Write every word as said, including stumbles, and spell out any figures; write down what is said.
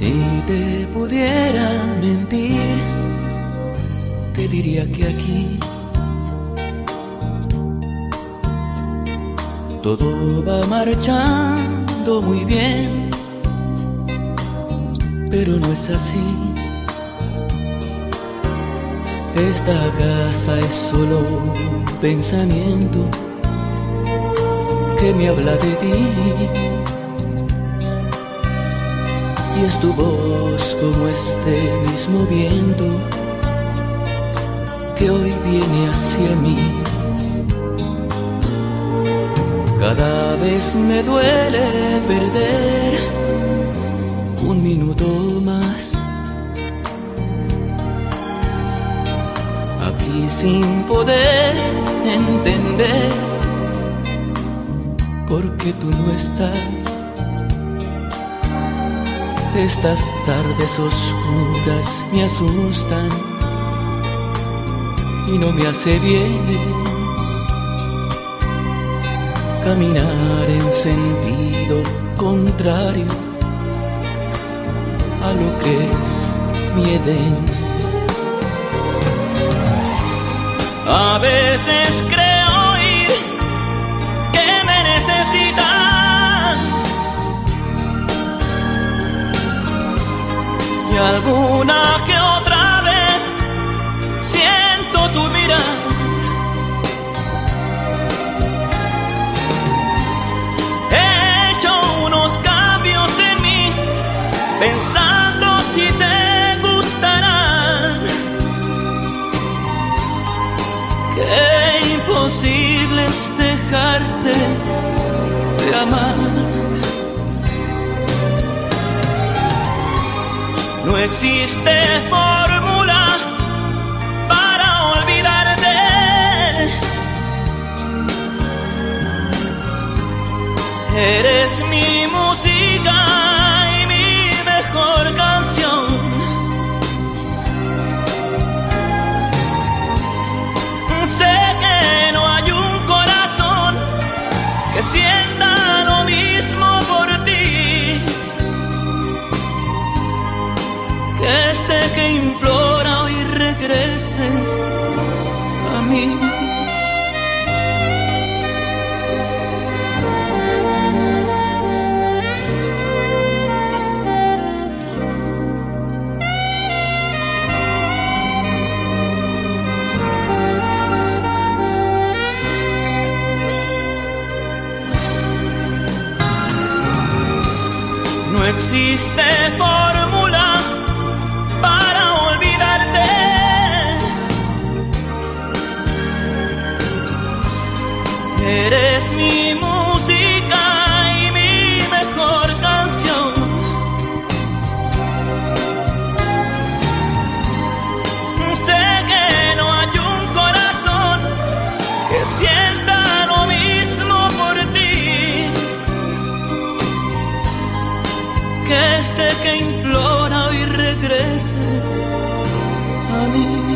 Si te pudiera mentir, te diría que aquí todo va marchando muy bien, pero no es así. Esta casa es solo un pensamiento que me habla de ti, y es tu voz como este mismo viento que hoy viene hacia mí. Cada vez me duele perder un minuto más aquí sin poder entender por qué tú no estás. Estas tardes oscuras me asustan y no me hace bien caminar en sentido contrario a lo que es mi Edén. A veces creo oír que me necesitas, y alguna que otra vez siento tu mirada. Pensando si te gustarán, qué imposible es dejarte de amar. No existe fórmula para olvidarte. Eres mi música, mejor canción. Sé que no hay un corazón que sienta lo mismo por ti, que este que implora hoy regreses a mí. No existe fórmula para olvidarte. Eres mi música y mi mejor canción. Sé que no hay un corazón que sienta lo mismo por ti, que este que implora hoy regreses a mí.